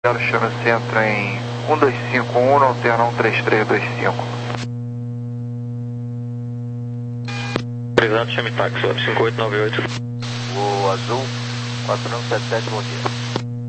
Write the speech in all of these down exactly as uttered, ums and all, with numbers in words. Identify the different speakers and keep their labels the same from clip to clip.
Speaker 1: Chama centro em um dois cinco um, não alterna um três três dois cinco.
Speaker 2: Prisado, chame táxi, web cinco oito nove oito.
Speaker 3: O azul, quatro não sete sete, bom dia.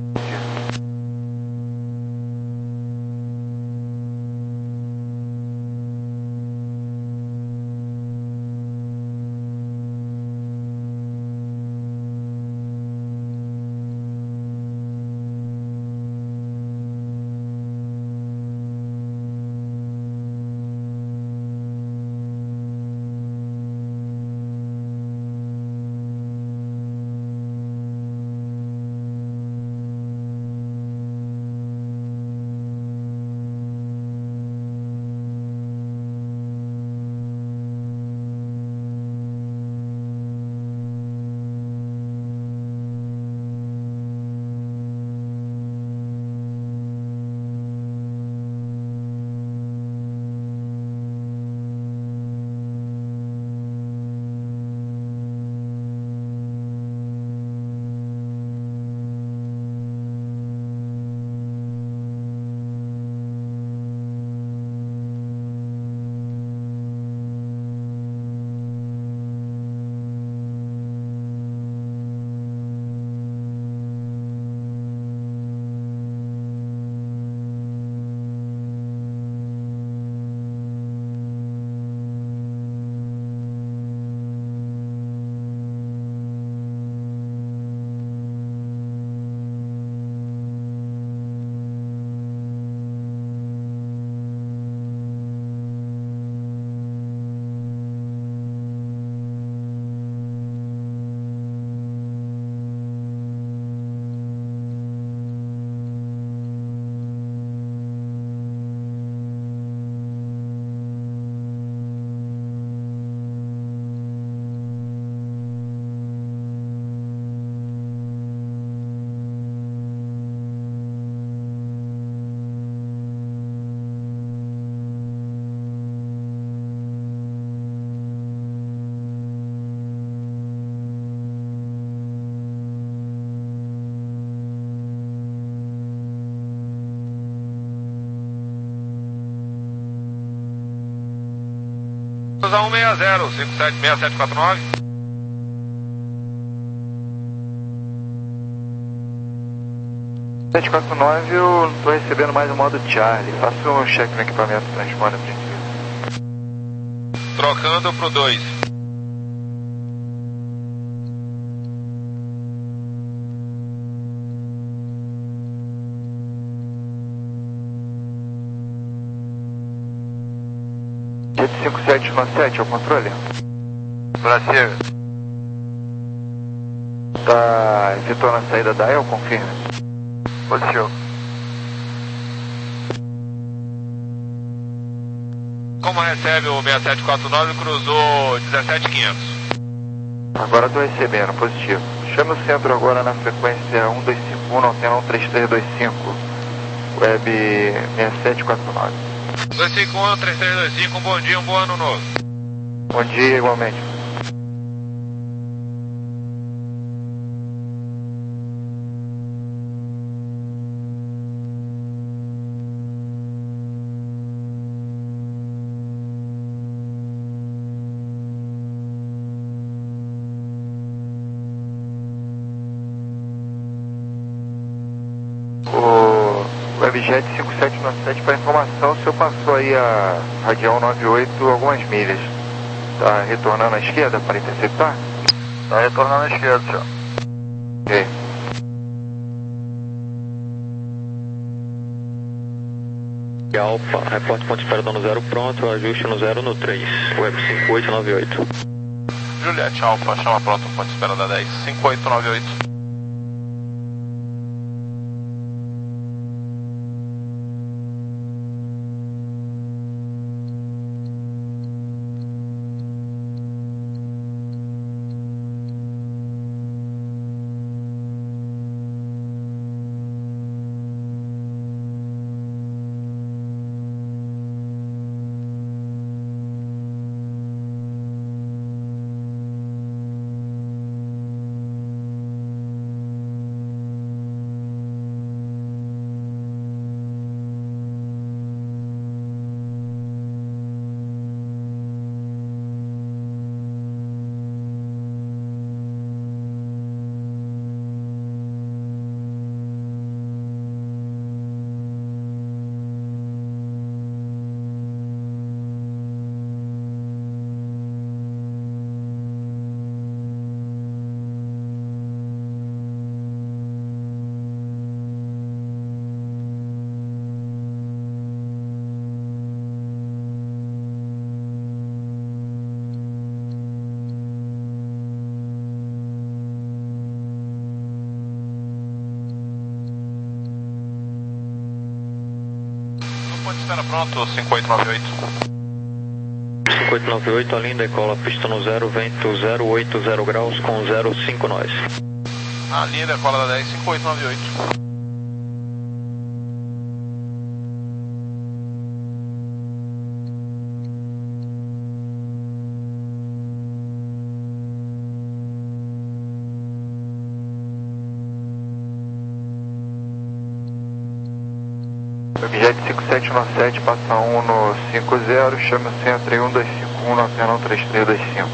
Speaker 4: Usa um seis zero, cinco sete seis sete quatro nove.
Speaker 1: sete quatro nove, eu não estou recebendo mais o modo Charlie. Faça um check no equipamento transponder, por gentileza.
Speaker 4: Trocando pro dois.
Speaker 1: Jet cinco sete um sete, é o controle?
Speaker 4: Brasil.
Speaker 1: Tá efetuando a saída da dial, confirme.
Speaker 4: Positivo. Como recebe o seis sete quatro nove, cruzou dezessete quinhentos.
Speaker 1: Agora estou recebendo, positivo. Chame o centro agora na frequência um dois cinco um, não tem um três três dois cinco, web seis sete quatro nove.
Speaker 4: dois cinco um, três três dois cinco, um bom dia, um bom ano novo.
Speaker 1: Bom dia, igualmente. O Webjet cinco sete nove sete, para informação, o senhor passou aí a radial nove oito algumas milhas. Está retornando à esquerda para interceptar?
Speaker 3: Está retornando à esquerda, senhor.
Speaker 1: Ok.
Speaker 2: Alfa, reporte ponto de espera dando zero pronto, ajuste no zero no três, web cinco oito nove oito.
Speaker 4: Juliette Alfa, chama pronto, ponto de espera da dez, cinco oito nove oito. ponto de espera pronto, cinco oito nove oito.
Speaker 2: cinco oito nove oito, a linha decola, pista no zero, vento zero oito zero graus com zero cinco nós.
Speaker 4: A linha decola da dez, cinco oito nove oito.
Speaker 1: Objet cinco sete nove sete, passa um no cinco zero, chame o centro em um dois cinco um, no Oceano três três dois cinco.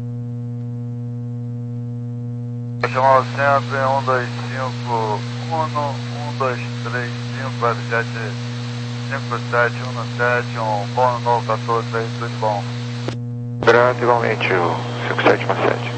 Speaker 3: Vou chamar o centro em um dois cinco um, um dois três cinco, Objet cinco sete um sete, um bom ano novo para todos aí, tudo bom.
Speaker 1: Grato igualmente, o cinco sete nove sete.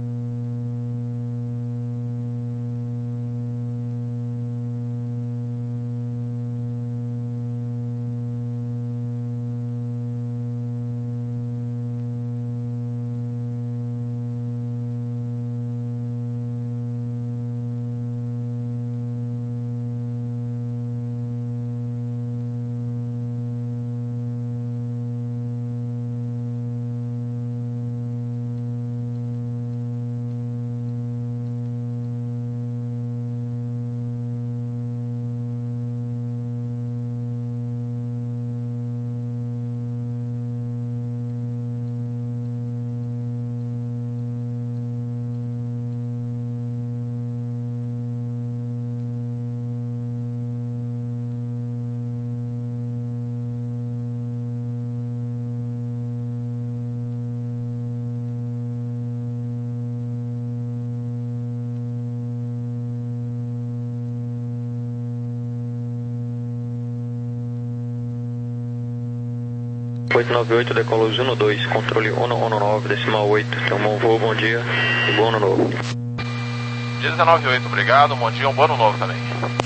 Speaker 2: oito nove oito, decola Uno dois, controle um um nove, decimal oito, tem um bom voo, bom dia e bom ano novo.
Speaker 4: Dia dezenove oito, obrigado, bom dia, um bom ano novo também.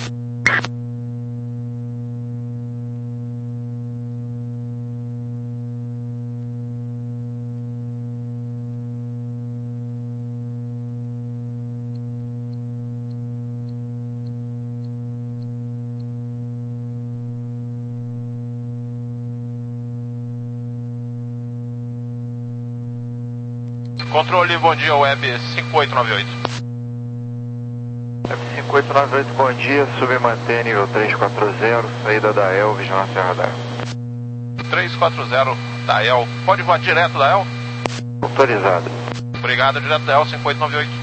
Speaker 4: Controle, bom dia, Web cinco oito nove oito.
Speaker 1: Web cinco oito nove oito, bom dia, submanter nível três quatro zero, saída da E L, vigilância radar.
Speaker 4: três quatro zero da E L, pode voar direto da E L?
Speaker 1: Autorizado.
Speaker 4: Obrigado, direto da E L cinco oito nove oito.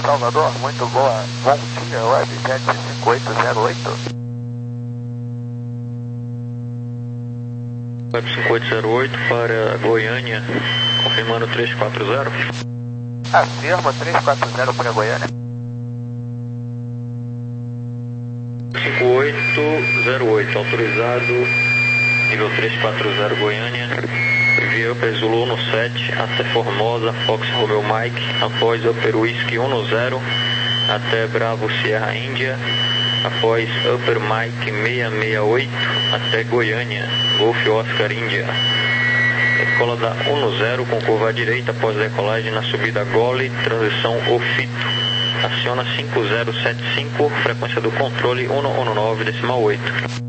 Speaker 3: Salvador, muito boa. Bom dia, web jet cinco oito zero oito.
Speaker 2: Web cinco oito zero oito para Goiânia, confirmando três quatro zero.
Speaker 3: Afirma, três quatro zero para Goiânia.
Speaker 2: cinco oito zero oito, autorizado, nível três quatro zero Goiânia. Via Upper Zulu um sete até Formosa, Fox Romeo Mike, após Upper Whisky um zero até Bravo Sierra Índia, após Upper Mike seiscentos e sessenta e oito até Goiânia, Golf Oscar Índia. Escola da um zero com curva à direita após decolagem na subida Gole, transição Ofito. Aciona cinco zero sete cinco, frequência do controle um um nove decimal oito.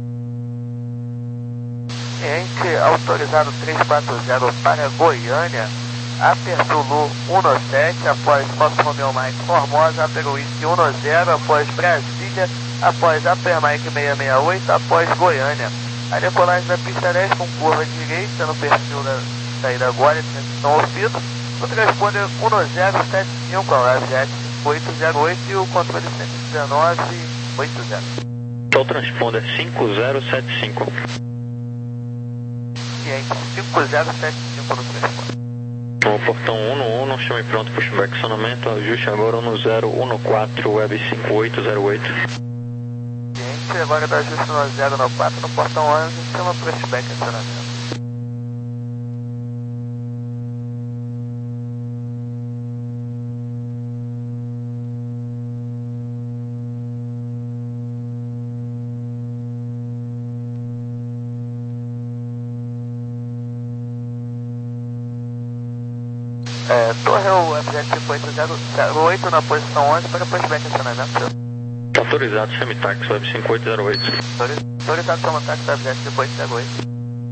Speaker 3: Cliente autorizado três quatro zero para Goiânia, Upper Zulu um sete após Fox Romeo Mike Formosa, Upper Whisky um zero após Brasília, após Upper Mike seiscentos e sessenta e oito, após Goiânia. A decolagem da pista dez com curva direita no perfil da saída agora, transição Ofito, o transponder um zero sete cinco ao Webjet cinco oito zero oito e o controle cento e dezenove oitenta.
Speaker 2: Então o transponder cinco zero sete cinco.
Speaker 3: Cliente cinco zero sete cinco no transponder.
Speaker 2: O portão um um, chame pronto, pushback acionamento, ajuste agora um zero um quatro, web cinco oito zero oito.
Speaker 3: Cliente, agora dá ajuste no zero no quatro no portão onze, chama pushback acionamento. É, Torre Webjet cinco oito zero oito na posição onze para pushback acionamento.
Speaker 2: Autorizado, chame táxi, web cinco oito zero oito.
Speaker 3: Autorizado, chama táxi, Webjet cinco oito zero oito.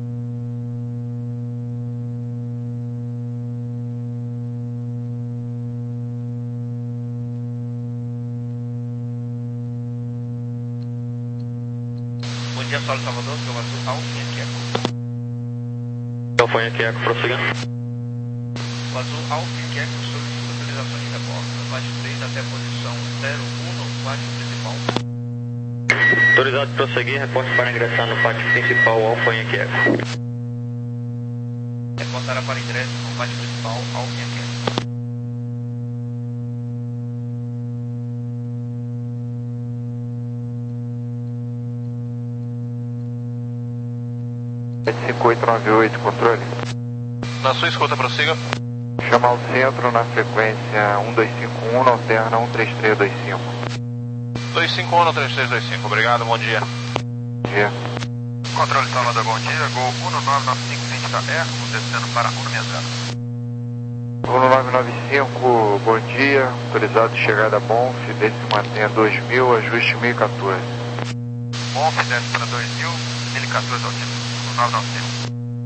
Speaker 4: Bom dia, Solo Salvador, que eu vou Alfa Queco.
Speaker 2: Alfa Queco, prossiga.
Speaker 4: O azul Alfa Queco solicita utilização de reporte no faixa três até a posição zero um no pátio principal.
Speaker 2: Autorizado de prosseguir, reporte para ingressar no pátio principal Alfa Queco.
Speaker 4: Reportará para ingresso no pátio principal Alfa Queco.
Speaker 1: cinco oito nove oito, controle.
Speaker 4: Na sua escuta, prossiga.
Speaker 1: Chama ao centro na frequência um dois cinco um, alterna um três três dois cinco.
Speaker 4: dois cinco um, três três dois cinco, obrigado, bom dia.
Speaker 1: Bom dia.
Speaker 4: Controle Salvador, bom dia. Gol um nove nove cinco, frente da Air, descendo para um seis zero.
Speaker 1: um nove nove cinco, bom dia. Autorizado de chegada Bonf, desce mantenha dois mil, ajuste mil e quatorze.
Speaker 4: Bonf, desce para dois mil, mil e quatorze altivo. um nove nove cinco.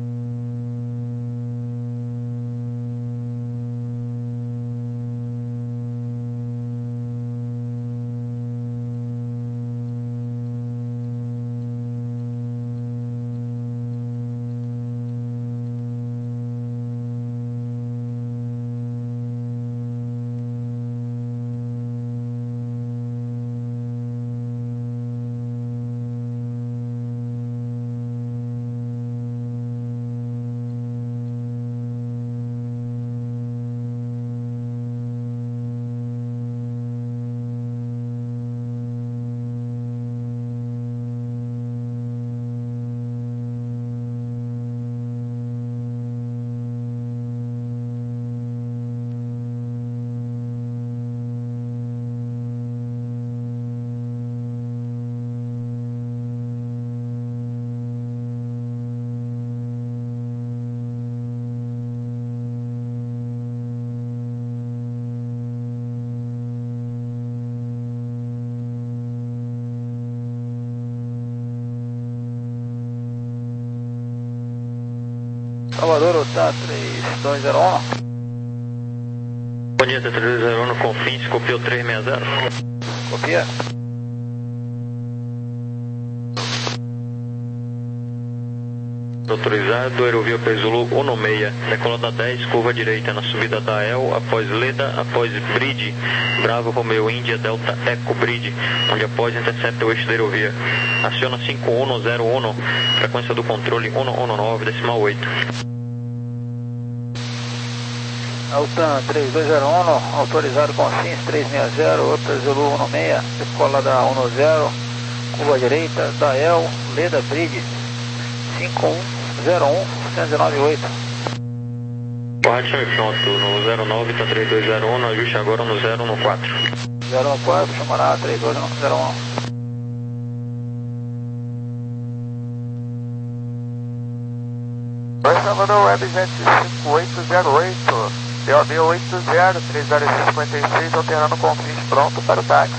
Speaker 3: Salvador, O T A três dois zero um.
Speaker 2: Bom dia, T três dois zero um no Confins, copiou três seis zero.
Speaker 3: Copia.
Speaker 2: Autorizado, Aerovia Zulu um seis, decola da dez, curva direita na subida da El, após Leda, após Bridge, Bravo Romeo Índia, Delta Eco Bridge, onde após intercepta o eixo da Aerovia. Aciona cinco um zero um, frequência do controle um um nove, decimal oito.
Speaker 5: Altan três dois zero um, autorizado com S I N S três seis zero, outra Zulu um seis, decola da um zero, curva direita da El, Leda Bridge, cinco um zero um, cento e nove oito.
Speaker 2: Correto, chame pronto, no zero nove, tá três dois zero um, ajuste agora no zero um quatro.
Speaker 5: zero um quatro, chamará três dois zero um.
Speaker 3: Oi, Salvador, Webjet cinco oito zero oito, D O B oito zero, três zero cinquenta e seis, alternando com fins pronto para o táxi.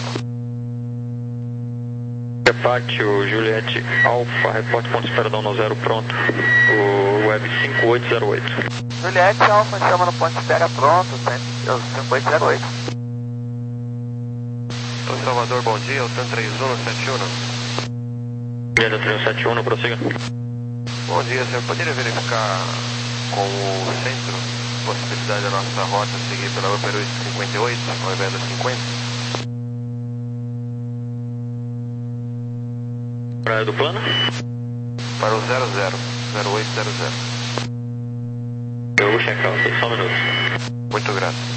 Speaker 2: Pátio, Juliette Alfa, reporte ponto espera da um zero pronto, o Web cinco oito zero oito.
Speaker 3: Juliette Alfa, chama no ponto de espera pronto, cinco oito zero oito.
Speaker 1: Oi, Salvador, bom dia, Altan três um sete um.
Speaker 2: Delta três um sete um, prossiga.
Speaker 1: Bom dia, senhor, poderia verificar com o centro a possibilidade da nossa rota seguir pela Upper cinquenta e oito ao invés da cinquenta?
Speaker 2: Praia do plano?
Speaker 1: Para o zero zero, zero oito zero zero.
Speaker 2: Eu vou checar, só um minuto.
Speaker 1: Muito grato.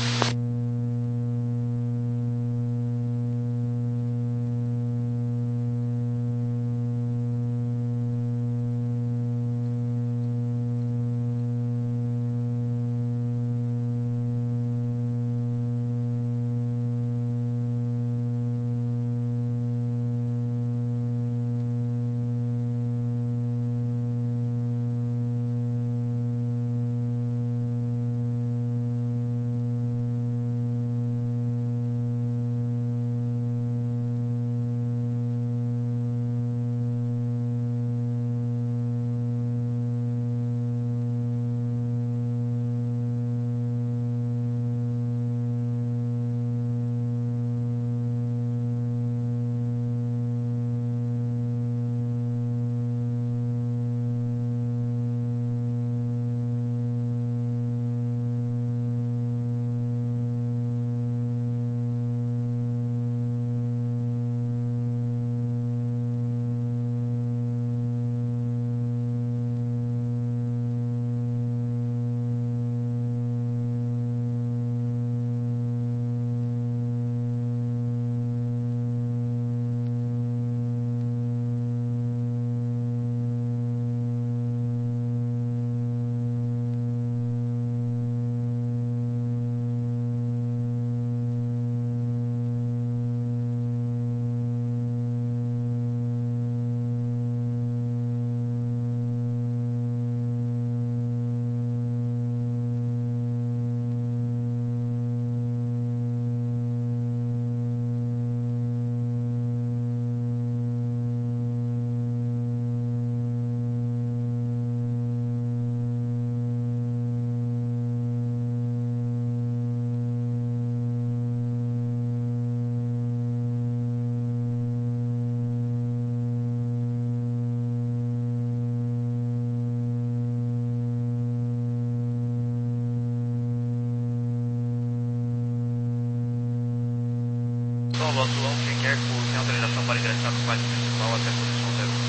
Speaker 4: Loto Alfa Eco, tem autorização para ingressar no pátio principal até a posição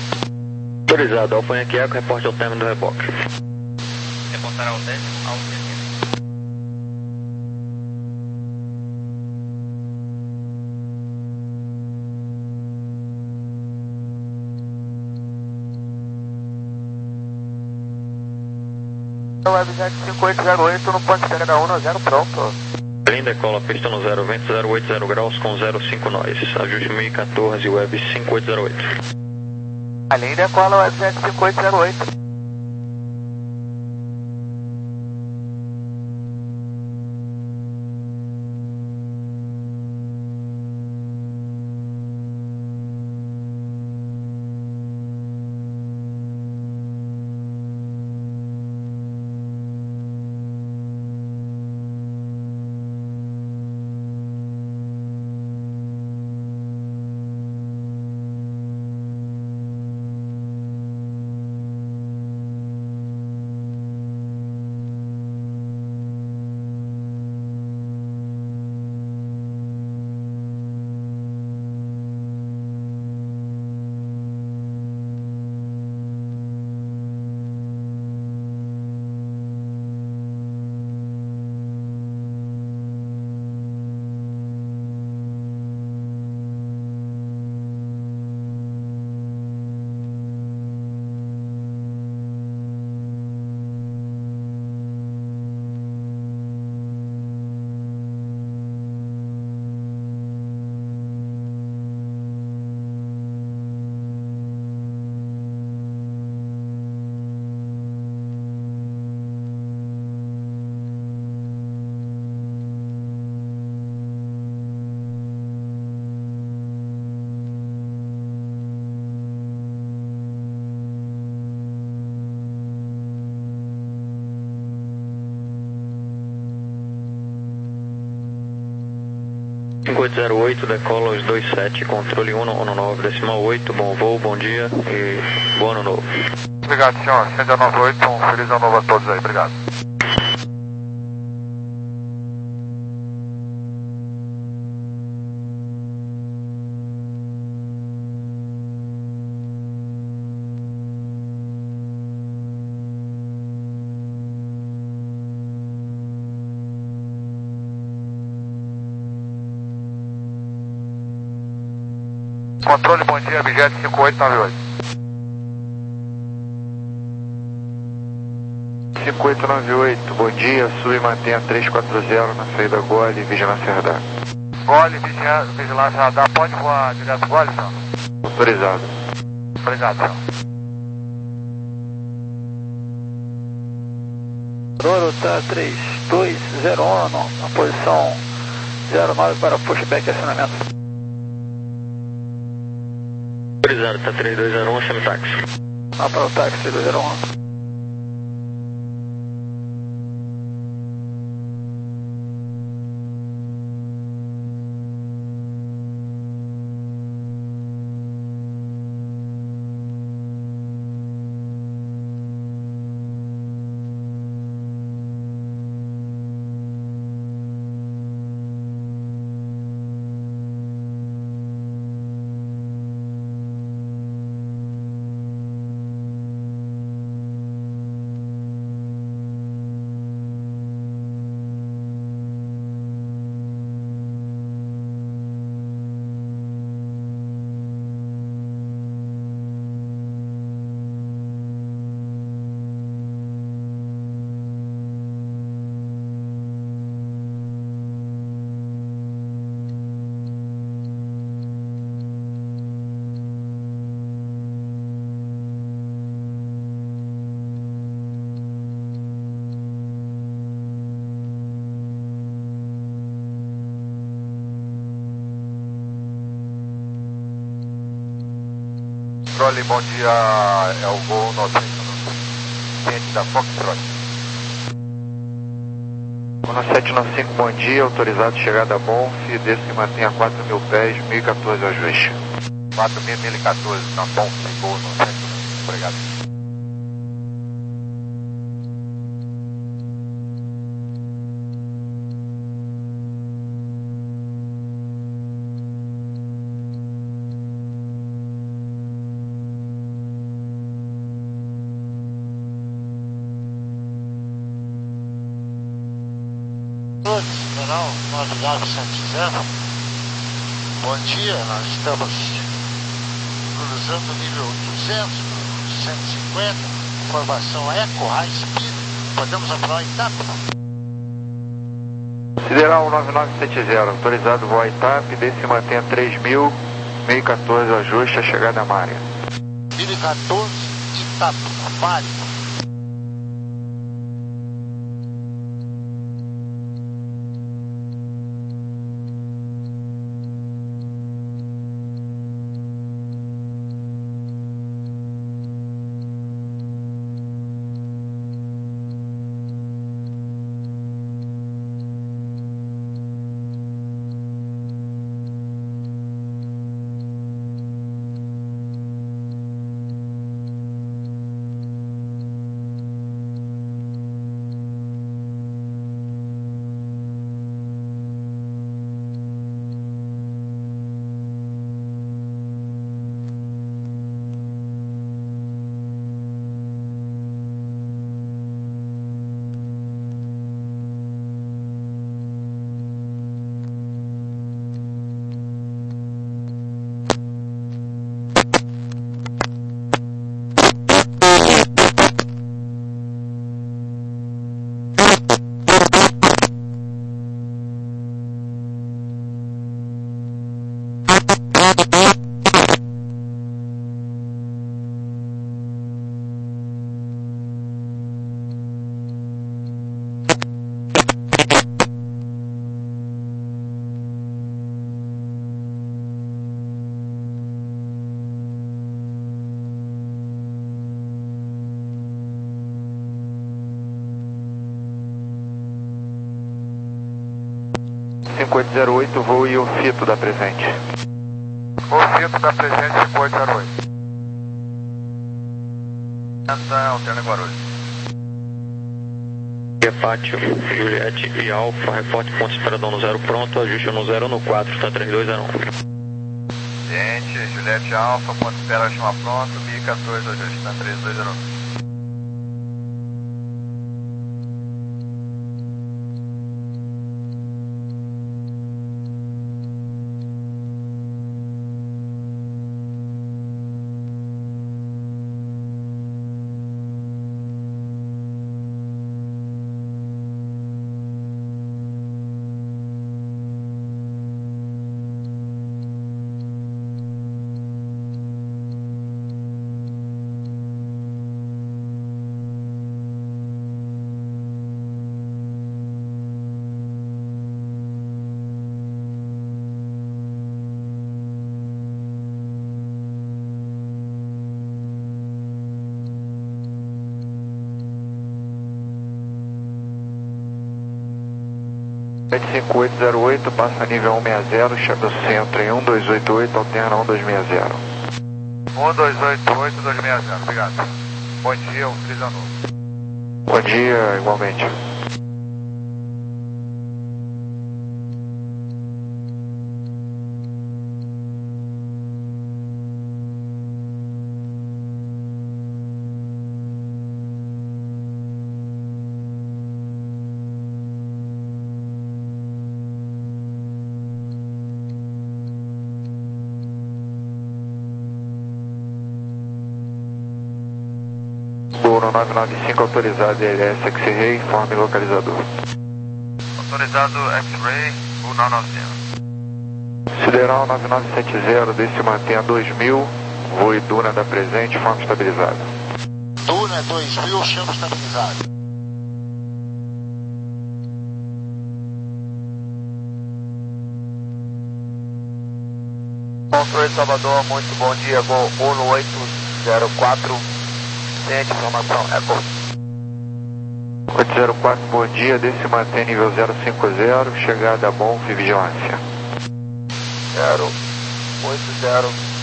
Speaker 4: zero.
Speaker 2: Autorizado, Alfa Eco, reporte ao término do reboque.
Speaker 4: Reportará ao décimo ao décimo.
Speaker 3: Webjet cinco oito zero oito no ponto de espera da um zero pronto.
Speaker 2: Linda, decola, pista no zero, vento zero oito zero graus com zero cinco nós. Ajuste mil e quatorze, Web cinco oito zero oito.
Speaker 3: A linha decola Webjet cinco oito zero oito.
Speaker 2: cinco oito zero oito, decola os dois sete, controle um um nove decimal oito, bom voo, bom dia e bom ano novo.
Speaker 3: Obrigado, senhor. Sende a nove oito, um feliz ano novo a todos aí. Obrigado. Controle, bom dia, Bigete cinco oito nove oito.
Speaker 1: cinco oito nove oito, bom dia, sub e mantenha três quatro zero na saída Gole, vigilância radar.
Speaker 3: Gole, vigilância, vigilância radar, pode voar direto Gole, senhor?
Speaker 1: Autorizado.
Speaker 3: Obrigado, senhor.
Speaker 5: Douro está três dois zero um, na posição zero nove para pushback e acionamento.
Speaker 2: Autorizado, tá três dois zero um, chame táxi.
Speaker 5: Lá para o táxi três dois zero um.
Speaker 3: Controle, bom dia, é o voo noventa, ciente da Foxtrot.
Speaker 1: um sete nove cinco, bom dia, autorizado chegada a Bonf, desça e mantenha quatro mil pés, mil e quatorze ajuste.
Speaker 3: quatro mil e quatorze, na Bonf, voo no sete nove cinco, obrigado.
Speaker 6: General nove nove sete zero, bom dia, nós estamos cruzando o nível duzentos, cento e cinquenta, formação Eco, High Speed, podemos apurar em TAP?
Speaker 1: Sideral nove nove sete zero, autorizado voar TAP, desça e mantenha três mil, mil e quatorze ajuste, a chegada a Mária.
Speaker 6: mil e quatorze, Itap, Mária.
Speaker 1: cinco oito zero oito, voo e o fito da presente.
Speaker 3: O fito da presente cinco oito zero oito. Essa Antena Guarulhos.
Speaker 2: Pátio, Juliette e Alfa, reporte ponto esperador no zero pronto, ajuste no zero no quatro, está três dois zero um.
Speaker 3: Gente, Juliette Alfa, ponto espera, chama pronto, B I quatorze, ajuste, está três dois zero um.
Speaker 1: cinco oito zero oito, passa nível cento e sessenta, chega no centro em um dois oito oito, alterna um dois seis zero.
Speaker 3: um dois oito oito, dois seis zero, obrigado. Bom dia, um feliz ano novo.
Speaker 1: Bom dia, igualmente. Gol nove nove cinco, autorizado L S X-Ray, informe localizador.
Speaker 3: Autorizado X-Ray, o nove nove zero.
Speaker 1: Sideral nove nove sete zero, desce mantenha dois mil, voo Duna da presente, forma estabilizada.
Speaker 6: Duna dois mil, chama estabilizado.
Speaker 3: Controle de Salvador, muito bom dia, Gol um oito zero quatro. Ciente, informação, Eco.
Speaker 1: oito zero quatro, bom dia, desce mantém nível zero cinco zero, chegada a Bonf, vigilância.
Speaker 3: zero oito zero